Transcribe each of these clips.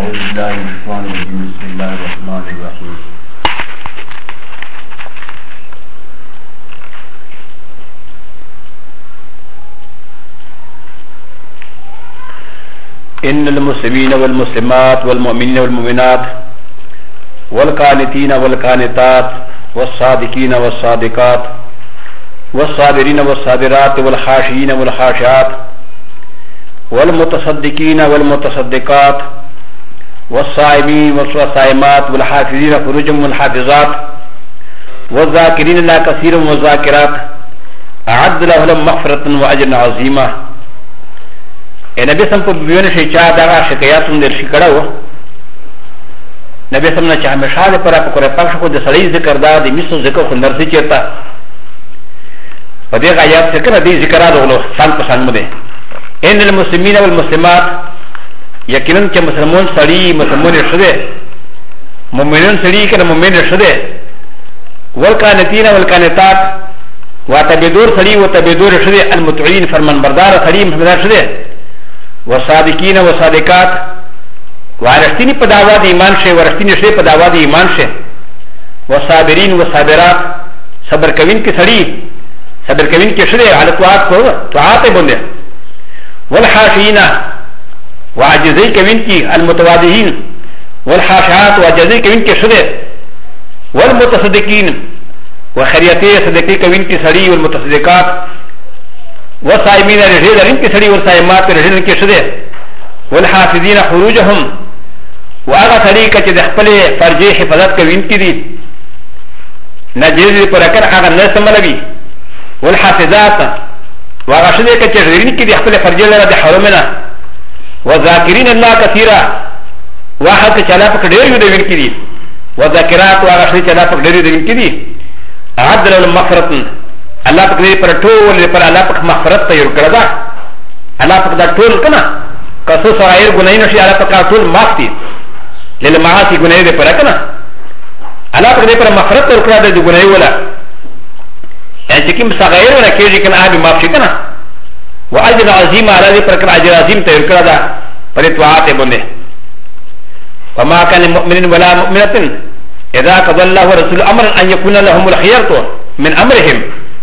أعوذ بالله من الشيطان الرجيم بسم الله الرحمن الرحيم إن المسلمين والمسلمات والمؤمنين والمؤمنات والقانتين والقانتات والصادقين والصادقات والصابرين والصابرات والخاشعين والخاشعات والمتصدقين والمتصدقات والصائمين والصائمات والحافظين فروجهم والحافظات والذاكرين الله كثيرا والذاكرات أعد لهم مغفرة وأجرا عظيما. نبي سم په بیونه شي چا دا شکایت هم در شي کړو نبی سم نه چې همیشه پر په پاک شو د سړی ذکر دا د میسو ذکر خو نرسي چیرته په دې آیات څخه دې ذکرات ولو سان په سان مده ان المسلمین والمسلمات یقینا چې مسلمان سړی مسلمان شوه مؤمنان سړی کنه مؤمن شوه والقانتین والقانتات وتبدور سړی وتبدور شوه المطيعين فرمان بردار سړی محمد شوه وصادقين وصادقات وارشتنی په داوا د ایمان شه ورشتنی شه په داوا د ایمان شه وصابرین وصابرات صبر کوین کې سړی صبر کوین کې شوه على طاعت باندې والحاشين وعجزي كوين كي المتواضعين والحاشات وعجزي كوين كي شده والمتصدقين وخريتي صدقي كوين كي سري والمتصدقات والصائمين رجلين كي سري والصائمات رجلين كي شده والحافظين خروجهم واغا سري كي دخل فرجي حفظات كوين كي دي نجري پرکر اغا نسملوي والحافظات وغاشده كتيرين كي يحصل فرجل لنا دي حرمنا وذاكرين الله كثيرا واحد كتلافك دير يدوين كدي وذاكرات وغاشده كتلافك دير يدوين كدي أعد لهم مغفرة الله فكري پر طول پر الله فك مغفرت تير كردا الله فك دا طول كنا كسو صغير گناهين شي الله فك طول مافتي للمعاصي گناهي دي پر كنا الله فكري پر مغفرت تير كردا دي گناهي ولا يعني كم صغير ولا كيجي كان أبي ما في كنا وأجر عظيم على ذي بركة أجر عظيم تيرك هذا بريتوعات بنده وما كان مؤمن ولا مؤمنة إذا قضى الله ورسوله أمرا أن يكون لهم الخيار من أمرهم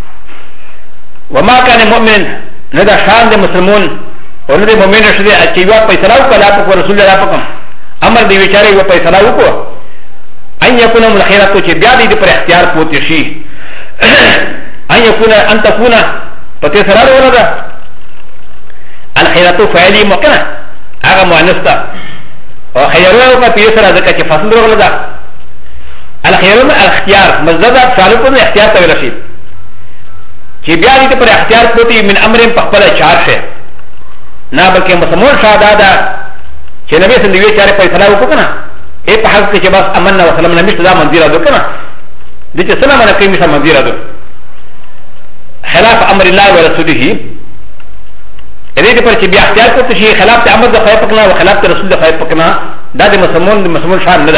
وما كان مؤمن ندى شان المسلمون وندى مؤمن شدي أشياء بيسلاو كلامك ورسول الله فكم أمر دي بيشاري وبيسلاو كو أن يكون لهم الخيار تبيادي دي پر اختيار بوتشي أن يكون أن تكون فتسرار ولا الخيرات فعلي مكنا هذا مؤنث وخيرات فتسرار ذلك كفاسد ولا الخيرات الاختيار مزداد سالكون اختيار تغيرشي كي بيادي تبر اختيار بوتي من أمر بقبل شارشه نا بلکه مسلمان شادادا چې نبی صلی الله علیه وسلم فیصله وکړه اے په حق کې بس امن او سلام نبی صدا منزله وکړه د چې سلام نه کوي مثلا منزله ده خلاف امر الله ورسوله اې دې پر چې بیا اختیار کوته شي خلاف امر د خیر پکنا او خلاف رسول د خیر پکنا دا د مسلمان شان نه ده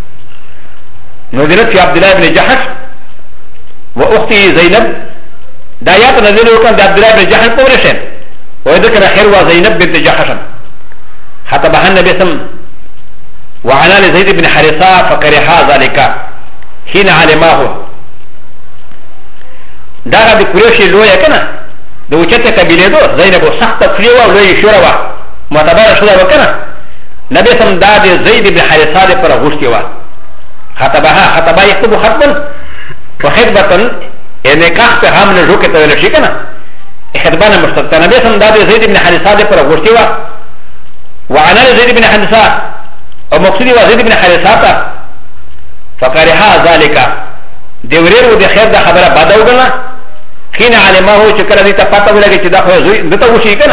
نزلت في عبد الله بن جحش واختي زينب دا آیات نزل وکړه د عبد الله بن جحش په ورشه وذكر خير وزينب بنت جحش حتى بها النبي سم وعلى زيد بن حارثه فكرها ذلك حين علمه دا د قریش لوی کنه د وچته قبیله دو زینب سخت کړیو او لوی شوروا معتبر شوه وکنه نبی سم دا د زید بن حارثه پر غوښتي و خطبه يكتب خطبا وخطبه نکاح په هم نه جوړه ته لشي کنه خطبه مستقبل نبی سم دا د زید بن حارثه پر غوښتي و وعلى زید بن حارثه او مقصودی و زید بن حارثه فقرها ذلك دیوریر و د خیر د خبره بادا وګڼه حين علمه چې کله دې ته پته ولګي چې دا خو دته وشي کنه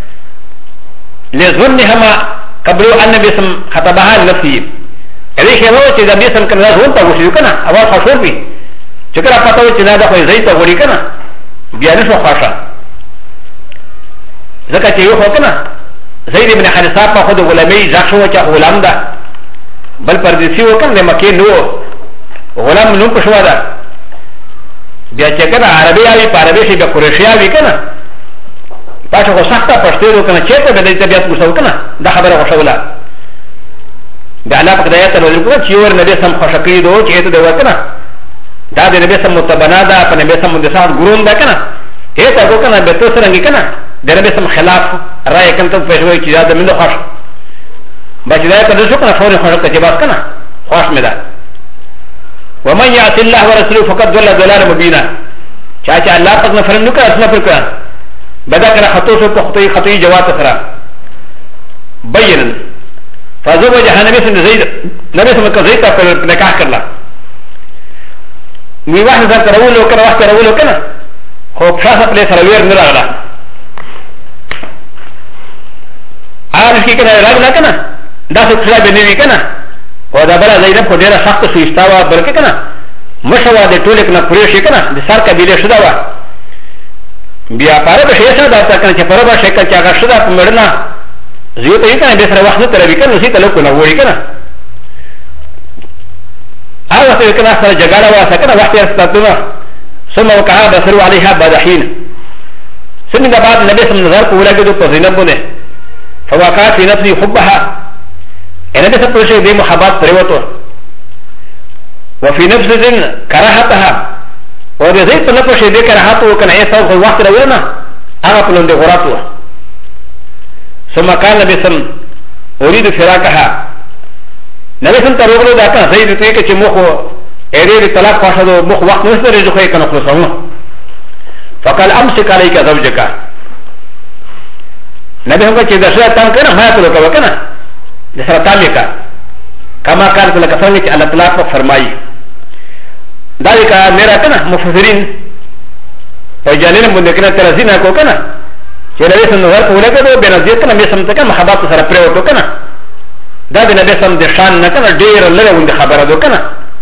لظنهما قبل ان بسم خطبها نفسي اې شه نو چې دا بسم کنه ځون ته وشي کنه اواز خاصو بي چې کله پته و چې دا خو زید ته وړي کنه بیا نه شو خاصه ځکه چې یو کنه زید ابن حارثه په خود غلامي ځخو چې غلام ده بل پردیسی وکنه مکه نو غلام نو پښوا ده بیا چې کنه عربي اوی په عربي شي به قریشي اوی کنه پاشه خو سخته پښتو کنه چې ته به دې طبيعت وسو کنه دا خبره غوښوله بعلا بقدايات الوزير شيور نبي سم خشكي دو جيت دو كنا دا د نبي سم متبنا دا په نبي سم مدسات ګرون دا کنه هيته کو کنه به تو سرنګ کنه د نبي سم خلاف راي کنه ته پښوی چې دا منو خوش بچدا کده شو کنه فوري خوش ته جواب کنه خوش مې ده ومن يعص الله ورسوله فقد ضل ضلالا مبينا چا الله پاک نه فرم نو کړه اسمه پر کړه بدا کنه خطو سو په خطي جواب سره بينا فزوج نبي سم زيد نبي سم زيد په نکاح کړلا وی واحد ځکه راولو کنه وخت راولو کنه خو شاسه په سره وير نه راغله عارف کی کنه راغله کنه دا څه خلا به نیوی کنه او دا بل زینب کو ډیره سخت سو استوا برکه کنه مشوا د ټوله کنه پرې شي کنه د سر کبیله شدا وا بیا پاره به شي دا تا کنه چې پاره به شي کنه چې هغه شدا په مړنا زیو ته کنه به سره وخت نه تر وکنه سي تلو کنه وړي کنه هذا كان أكثر جعالة وسكنة وقت يستطيع ثم وقع بصروا عليها بعد حين سمع بعد النبي صلى الله عليه وسلم ولقد تزينبونه فوقع في نفسه حبها النبي صلى الله عليه وسلم محبات تروته وفي نفسه كراهتها وبزيت نفسه شيء كراهته وكان يسوع في وقت روينا أنا قلنا غراته ثم قال النبي صلى الله عليه وسلم أريد فراقها نبي سم تروغلو دا کنه صحیح دته کې چې مخو اېری طلاق پاشدو مخ وخت نشته رجو خې کنه خلاصو فقال امسك عليك زوجك نبي هم چې دشره تام کنه ما ته وکړه کنه دسره تام کا کما کار ته لکه څنګه چې الله تعالی په فرمایي دا کا میرا کنه مفسرین په جالین باندې کنه ترزینا کو کنه چې نبی سم نظر کوله کړو به نزدیک کنه مې سم ته محبت سره پرې وته کنه دا د نبی سم د شان نه کنه ډیر لږه وند خبره ده کنه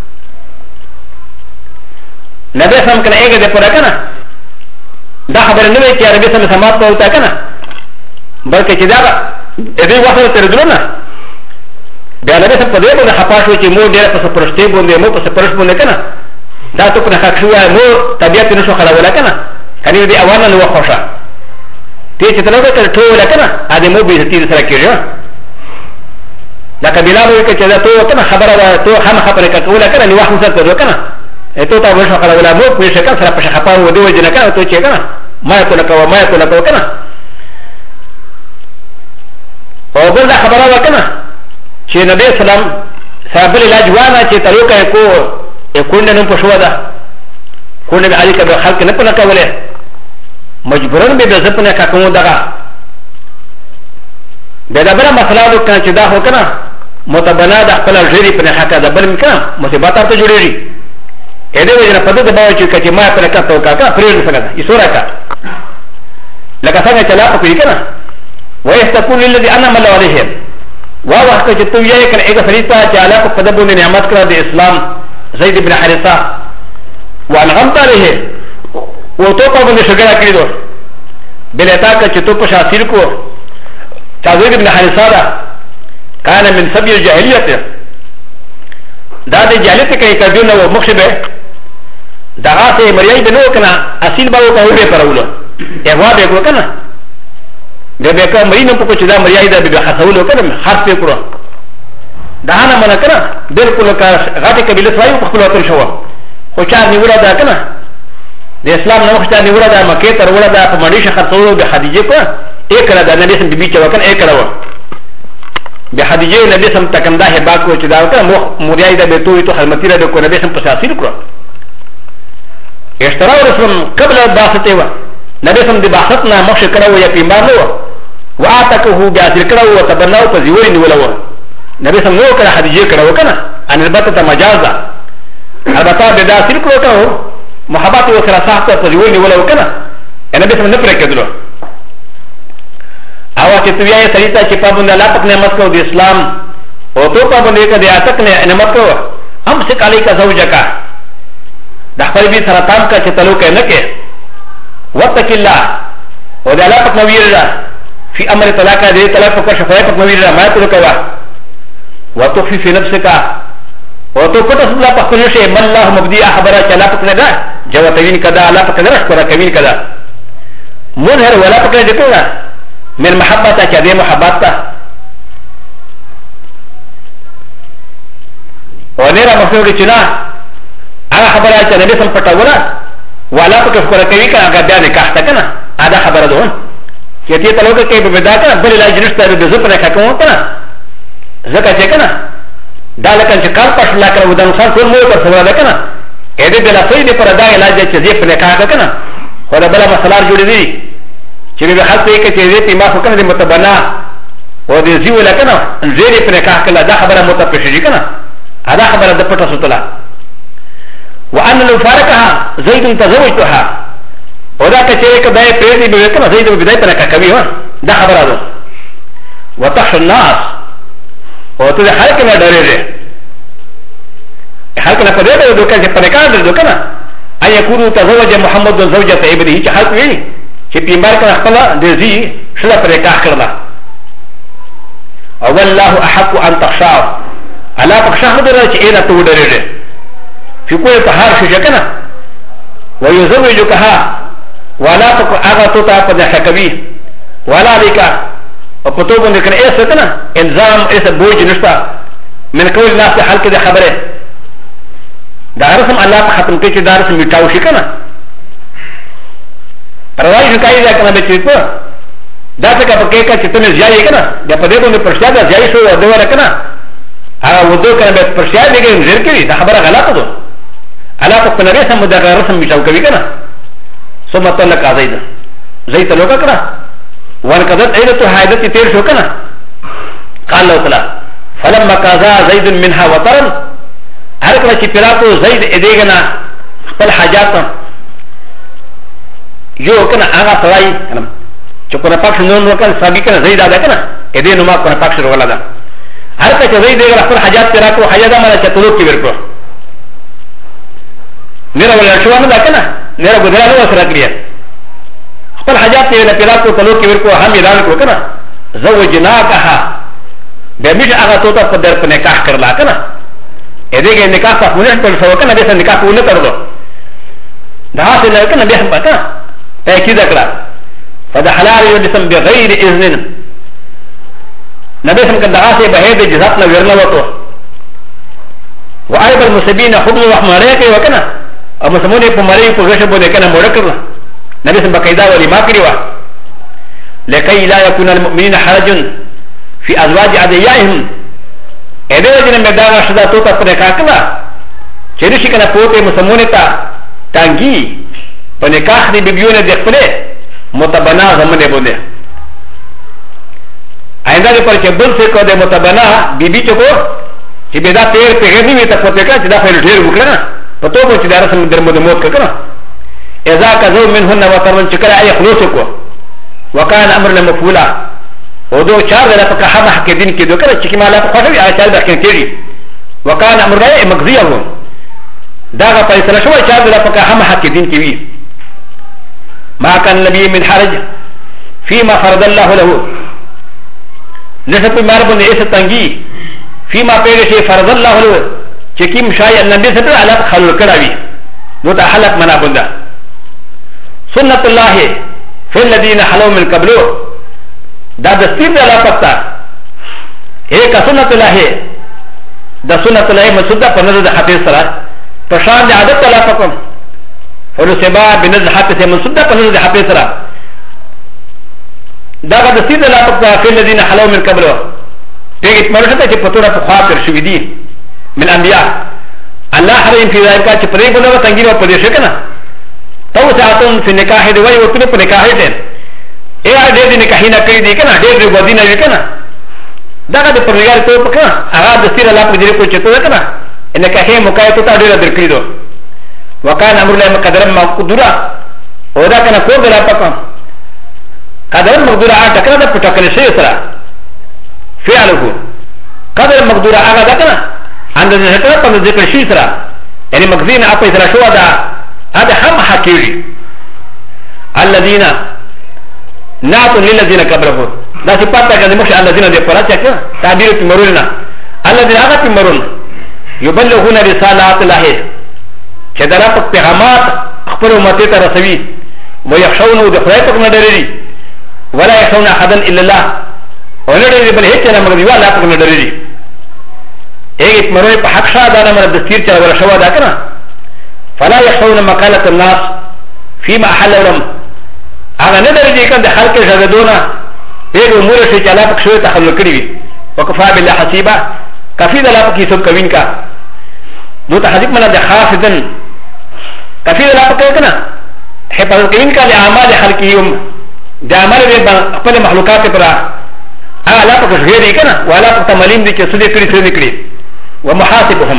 نبی سم کنه هغه د پوره کنه دا خبره نه وي چې نبی سم سمات ته وتا کنه بلکې چې دا دې وخت تر درنه بیا نبی سم په دې باندې خپاشو چې مو ډیر په پرشتي باندې مو په پرش باندې کنه دا ته په حق شو مو طبيعت نشو خلاوله کنه کني دې اوانه نو خوښه ته چې تلوګه تر ټوله کنه ا دې مو به دې سره کېږي لکه بلال وی چې دا ته کنه خبره ته هم خبره کوله کنه نو وخت سره ته کنه ته ته وښه خبره ولا مو په شکل سره په خپاو ودی وجنه کنه ته چې کنه ما ته لکه ما ته لکه کنه او بل دا خبره وکنه چې نبی سلام صاحب العلاج وانا چې تلوکه کو نن په شو ده کو نه علي کبه خلق نه پنه کوله مجبورن به ځپنه کا کوم دغه به دا بل مسله وکنه چې دا هو کنه متبنا د خپل ژری په حق ده بل مکه مصیبت ته جوړیږي اې دې وجه په دې باور چې کچې ما پر کاته کا پرېږه څنګه ده ایسورا کا لکه څنګه چلا په کې کنه ويستقول الذي انعم الله عليهم ووقت چې تو یې کنه هغه فريستا چې الله په دې باندې نعمت کړه د اسلام زید بن حارثه وانعمت عليه وتو په باندې شګړه کړو بلتا چې تو په شاثیر کو زید بن حارثه كان من سبي الجاهليه دا د جاهلیت کې کډونه و مخشبه دغه ته مریای بنو کنه اصل باو په وړه پرولو یو به کو کنه به کوم مرینه په کوچ دا مریای دا به حسولو کنه خاص په کړو دا نه مونږ کنه بالکل کا غاټه قبيله سوایو په خپل وطن شو خو چا نیوړه دا کنه د اسلام نو خو چا نیوړه دا مکه تر وړه دا په مړی شخص خرڅولو به خدیجه کو یک را دا نبی سم بیبي چا وکړ یک راو به خدیجه نبی سم تکنده هبا کو چې دا وکړه مریای دا به تو حرمتی را کو نبی سم په تاثیر کړو اشتراء رسول قبل الباثه و نبی سم د باثت نه مخ کړو یا پیمار نو واتکه بیا ذکر او تبناو په زیوري نیولو نبی سم نو کړه خدیجه کړو کنه ان البته مجاز ده البته به دا ذکر کړو محبت او سره صاحب په زیوري نیولو کنه نبی سم نه پرې کېدلو او چې تو یې سړی ته چې په باندې الله پاک نعمت کو د اسلام او تو په باندې کې د اتک نعمت کو هم څه کالی کا زوجکا د خپل بي سره تام کا چې تلو کې نه کې وتق الله او د الله پاک نویر را فی امر طلاق دې طلاق کو شفاعت پاک نویر را ما ته کوا وتخفي في نفسك او تو پټه الله پاک نو شي من الله مبدي خبره چې الله پاک نه دا جواتوین کدا الله پاک نه شکر کوي کدا منهر ولا پاک دې کړه من محبته كذي محبته او نيرا مفهوم چنا هغه خبره چې نبی سم پټاوله ولا پکې خبره کوي کنه هغه بیا نکاح تا کنه ادا خبره ده چې ته تلوګه کې به ودا کنه بل لا جنسته به زه پر حکم کنه زکه چې کنه دا لکه چې کار پښ لا کړو د انسان ټول مو پر خبره ده کنه اې دې بلا سوي دې پر دا علاج چې دې په نکاح کنه خو دا بل مسله جوړې دي چې به خاصه کې چې دې په ما خو کنه متبنا او دې زیو لکنه زیرې په نکاح کله دا خبره متفشي کنه ادا خبره د پټه سوتلا وان لو فارقها زيد تزوجتها وذا كثير كباي بريدي بكنا زيد بدايه ترك كبير ده خبر هذا وتخشى الناس وتذ حركنا دريره حركنا قدره دوكا جبنكا دوكنا ان يكون تزوج محمد زوجة ابنه حرك وي چې پیمبر کړه خپل د زی شله پر نکاح کړلا او والله احق ان تخشى على تخشى درجه چې اله تو دريره في كل طهار شجكنا ويزوجكها ولا تكو اغاتوتا قد حكبي ولا لك وقطوب لكن ايه ستنا انزام ايه بوج نشتا من كل الناس حال كده خبره دارسم الله ختم كيش دارسم يتاو شكنا رواي شكاي ذا كنا بچيتو داسه کا پکې کا چې تمه ځای کنا د پدې باندې پرشیا دا ځای شو او دوه کنا هغه ودو کنه به پرشیا دیګې زیر کړي دا خبره غلطه ده الا په نبی سم مدغه رسم میچاو کوي کنه ثم طلق زيد زيد لوګه کړه وان کذت ايته حیدت تیر شو کنه قال الله تعالی فلما قضى زيد منها وطرا هر کله چې پیراتو زید ادیګنا خپل حاجات یو کنه هغه سړی کنه چې کنه پاک نن وکړ سابي کنه زید ادا کنه ادې نو ما کنه پاک شروع ولاده هر کله چې زید خپل حاجات پیراتو حاجات مله چې تلوک کې ورکو نيرا ولا شو انا لكنا نيرا بدلا نو سره کړی خپل حاجات یې له پیراتو تلوک کې ورکو هم اعلان وکړ کنه زوجناکها به میج هغه ته په در په نکاح کړلا کنه ادهګه نکاح په مونږ په شو کنه به نکاح ونه کړو دا څه نه کنه به هم پتا تاکید کړه فدحلال يجسم بغير اذن نبي سم کدا څه به د جزات نه ورنه وته وایب المسبین خود رحمانه کوي وکنه او مسمونه په مری په غشه بده کنه موړ کړل نبی سم بقیدا ولی ما کړی و لکي لا يكون المؤمنين حرج في ازواج ادعيائهم اده وجنه مداغه شدا تو ته پر کاکلا چریشي کنه پوته مسمونه تا تانګي په نکاح دی بیبيونه د خپل متبنا زمونه بوله آینده پر چې بل څه کو د متبنا بیبي چکو چې به دا تیر په غوږی وي ته پته کا چې دا په ډیر وکړه په تو په چې دا رسم در مده موت کړه اذا كذو منهن وترن چې کړه اي خلوص کو وكان امر مفعولا ودو چار دلا په حق حق دین کې دوه کړه چې مالا په خوښي اچال بکې کېږي وكان امر غي مقضيه دا په فیصله شو چار دلا په حق حق دین کې وي ما كان النبي من حرج فيما فرض الله له نشته مار باندې ایسه تنګي فيما پیغشي فرض الله له چې کیم شای النبي صلی الله علیه خلق کړی نو ته حلق منا بندا سنت الله في الذين حلوا من قبله دا دستور دی الله پتا ایک سنت الله دا سنت الله مسوده په نظر د حدیث سره په شان د عادت الله پکم فلسبا بنظر حدیث مسوده په نظر د حدیث سره دا دستور دی الله پتا في الذين حلوا من قبله ایک مرشته چې پتوړه په خاطر شوې دي من انبیاء الله حریم فی ذلک چې پرې بوله تنګیرو په دې شکنه تو ساعتون فی نکاح دی وای وکړي په نکاح دې ای دې دې نکاح نه کړی دی کنه دې دې ودی نه کنه دا د پرګار ته په کنه هغه د سیر الله په دې کو چته کنه ان نکاح مکایته ته ډیر درکړي دو وکانه امر له مقدر ما قدره او دا کنه کو دلا پکم قدر مقدره اټ کنه د پټکل شي سره فعله قدر مقدره هغه دا کنه اندازه ذکر په ذکر شي سره یعنی مقدین اپ سره شو دا هذا هم حكيري الذين ناتوا للذين كبروا دا صفات كذا مش الذين دي فراتك تعبير تمرون الذين هغه تمرون يبلغون رسالات الله چې دا په پیغامات خپل امت ته رسوي ويخشون د خدای په نظر ولا يخشون احدا الا الله ولدي بل هيك انا مغري ولا په نظر ايه مروني په حق شاه دانا من دستیر چا ولا شوا دا کنه فلا يخشون مقالة الناس فيما احل لهم اغه نه درځي کنه د خلک ژغدونه پیغو امور شي چې الله پک شوی تخلل کړی وي وکفا بالله حسیبا کفی د الله پک یې سب کوین کا دو ته حدیث منه د خافدن کفی د الله پک کنه حفاظت کوین کا له اعمال خلقیهم د اعمال د خپل مخلوقات پر هغه الله پک غیر کنه ولا پک تملیم دي چې سودی کړی څه نکړي ومحاسبهم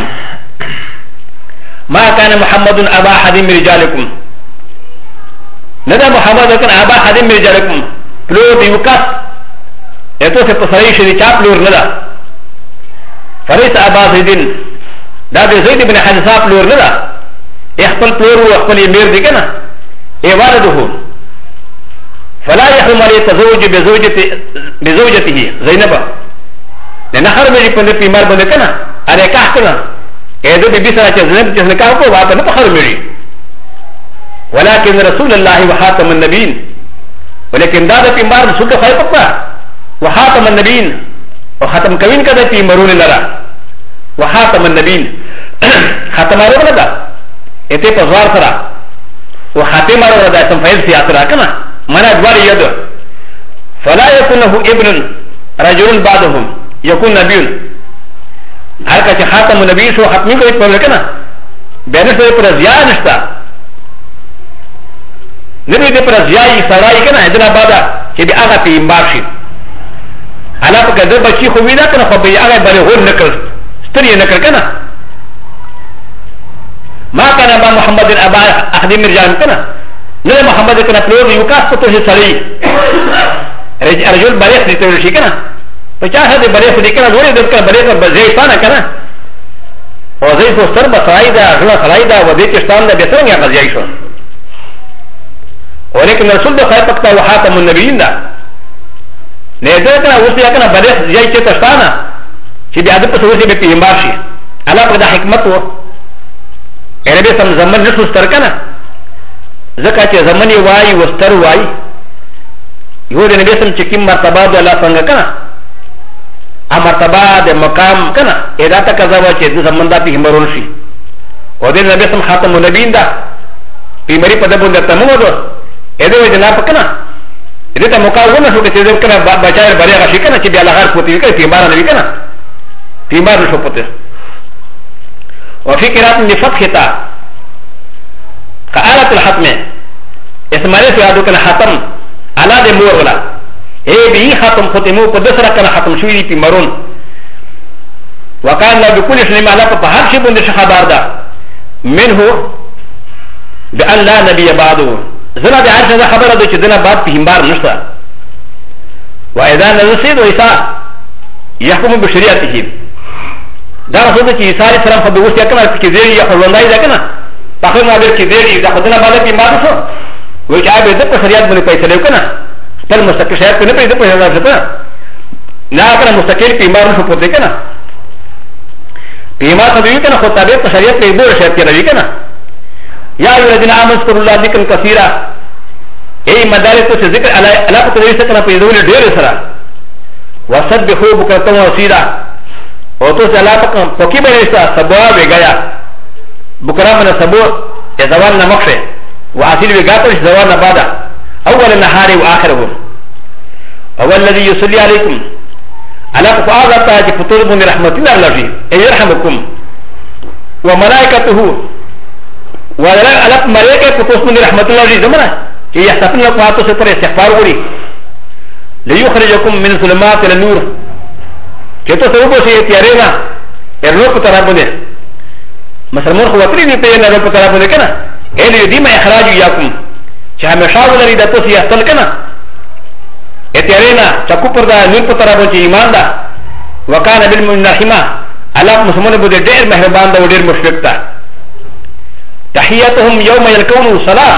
ما كان محمد ابا احد من رجالكم ندى محمد كان ابا احد من رجالكم پلور يوكاس اتو سے پسرائی شدی چا پلور ندا فريس ابا زيدين دا دي زيد بن حارثه پلور ندا اخپل پلور و اخپل امیر دی کنا اي والده فلا يحرم عليه تزوج بزوجته زينب لنخر میری پندے پیمار بندے کنا ارے کاہ کنا ايدو بي بسرا چه زينب چه نکاح کو واپا نپخر میری ولكن رسول الله وخاتم النبيين ولكن دا پیمار رسول خیر پکا وخاتم النبيين وختم کوین کده پیمرون لرا وخاتم النبيين ختم ارو لدا اته پزوار سرا وخاتم ارو لدا اسم فیل سیاسرا کنا منا دوار ید فلا يكون له ابن رجل بعدهم يكون نبي هر کچه خاتم النبي شو ختمی کوي په لکنه بینه سره پر زیان نشتا نبی دې پر زیای سړای کنه ادنا بادا چې بیا هغه پیغمبر شي الا په کده بچی خو وینا کنه خو بیا هغه باندې غور نکړ ستړي نکړ کنه ما كان ابا محمد ابا احد من رجال کنه نه محمد کنه پلو یو کاس په توه سړی رجل بلیغ دې ته شي کنه په چا هدا بلیغ دې کنه ورې دې کنه بلیغ په ځای پانه کنه او ځای خو سر بسای دا غلا خلای دا و دې چستان دا به څنګه غځای شو ولكن رسول الله خير پکتا وحاتم النبيين دا نه دا کنه اوس یا کنه بلیغ ځای چې تستانه چې بیا د په توسي به پیغمبر شي الله په د حکمت وو اربه سم زمن نشو ستر کنه زکه چې زمن وای وستر وای یو د نبی سم چې کوم مرتبه د الله څنګه کنه ا مرتبه د مقام کنه ادا ته کذا و چې د زمن د پیغمبرون شي او د نبی سم خاتم النبیین دا پیغمبري په دبون د تمو دو اده و جناب کنه اده ته مقاومه شو چې د کنه بچای بریغه شي کنه چې بیا لغار پوتې کوي پیغمبر نبی کنه پیغمبر شو پته وفي قراءة بفتحة كآلة الحتم اسماعيل سيادو كان حتم على دي مور ولا اي بي حتم ختمو قدسرا كان حتم شوي في مرون وكان لا بكل شيء على فهر شيء بند خبر دا منه بأن لا نبي بعده زنا دي عارف هذا خبر ده جدنا بعد بهمبار نشتا وإذا نزل وإسا يحكم بشريعته دا رسول چې عیسی علیه السلام په دوست یا کنه چې زیری یا خلوندای دا کنه په ما به چې زیری دا خدای باندې پیمار شو وای چې هغه د په شریعت باندې پیسې کنه خپل مستقل شریعت نه پیدا په هغه ځکه نه کنه مستقل پیمار شو پته کنه پیمار ته وی کنه خو تابع په شریعت کې ډېر شرط کوي کنه یا ای الذین آمنوا اذکروا الله ذکرا کثیرا ای مدارس ته ذکر الله په دې سره کنه په دې ډېر سره وسبحوا بکرة واسیرا او تو سے اللہ پکی بنیستا سبوا ویگایا بکرا من سبو زوال نمخشے وعاصل ویگاتا زوال نبادا اول نهار و آخره اول الذي يصلي عليكم على فآغتا جي فتور من رحمتنا اللجي اي يرحمكم وملائكته وعلى ملائكة فتور من رحمتنا اللجي زمنا كي يحتفن لكم آتو ستر استغفار وري ليخرجكم من ظلمات الى النور چې ته څه وبسې تیارې نه ارنو په طرف باندې مسلمان خو وتري دی په نه په طرف باندې کنه اې دې ما اخراج یاکم چې همیشه ولري د تاسو یې اصل کنه تیارې نه چکو پر دا نور په طرف باندې ایمان ده وکانه بالمؤمنین رحیما الله مسلمان باندې ډېر مهربان ده او ډېر مشفق ده تحیاتهم یوم یلقون سلام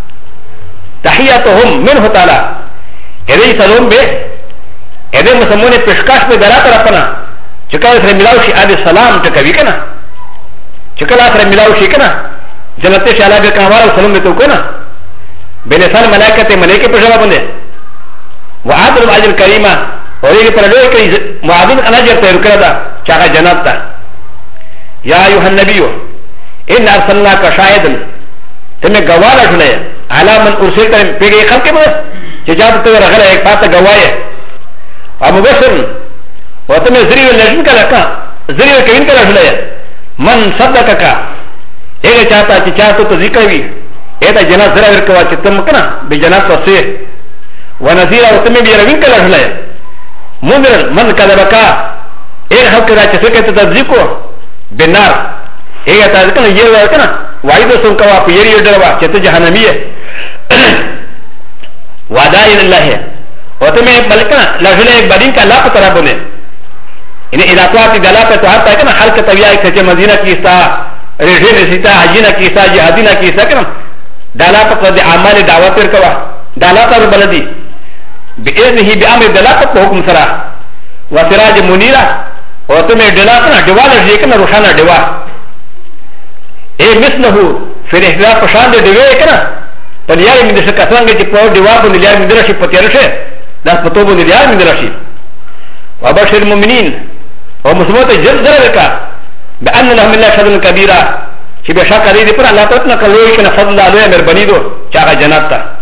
تحیاتهم منه تعالی دې سلام به اذا مسمونه پیشکش په دراته راپنا چې کله سره ملاو شي ادي سلام ته کوي کنه چې کله سره ملاو شي کنه جنت ته شاله به کاوال سلام ته کنه بلسان ملائکه ملائکه په جواب باندې وعد الاجر کریمه او دې پر لوی کوي معاذ الاجر ته ورکړه دا چې هغه جنت ته يا أيها النبي إن أرسلناك شاهدا تمي غوالا شنيا على من أرسلت بيجي خلق بس جاءت تغير غلا يكفات غوايا ومبشر وتمي زريو النجم كلاكا زريو كوين كلا شنيا من صدقك إيه جاتا جاتا تذكري إيه جنا زرا وركوا تتم كنا بجنات وسيء ونزيرا وتمي بيروين كلا شنيا منذر من كذبك إيه خلق ذا تسكت تذكو بالنار إيه تذكر يجوا كنا وايد سنكوا في يريو دروا تت جهنمية واداين الله وتمي بلكنا لا شنيا بدين كلا بترابونه إن إذا تواتي دلالة تواتي كنا خلق طبيعي كتير مدينة كيسا رجل سيتا حجينا كيسا جهادينا كيسا كنا دلالة قد أعمال دعوات ركوا دلالة البلدي بإذنه بأمر دلالة حكم سرا وسراج منيرة وتمي دلالة دوالا جيكنا روشانا دوا إيه مثله في الإحراف شان دوي كنا فليار من دشكاتان جي بو دوا بنيار من درشي بتيرشه لا بتوبو نيار من درشي وبشر المؤمنين ومسلمات جزر لك بأن لهم الله فضل كبيرا شبه شاكري دي پر الله تعالى كلوي كنا فضل الله مربني دو چاغا جنات تا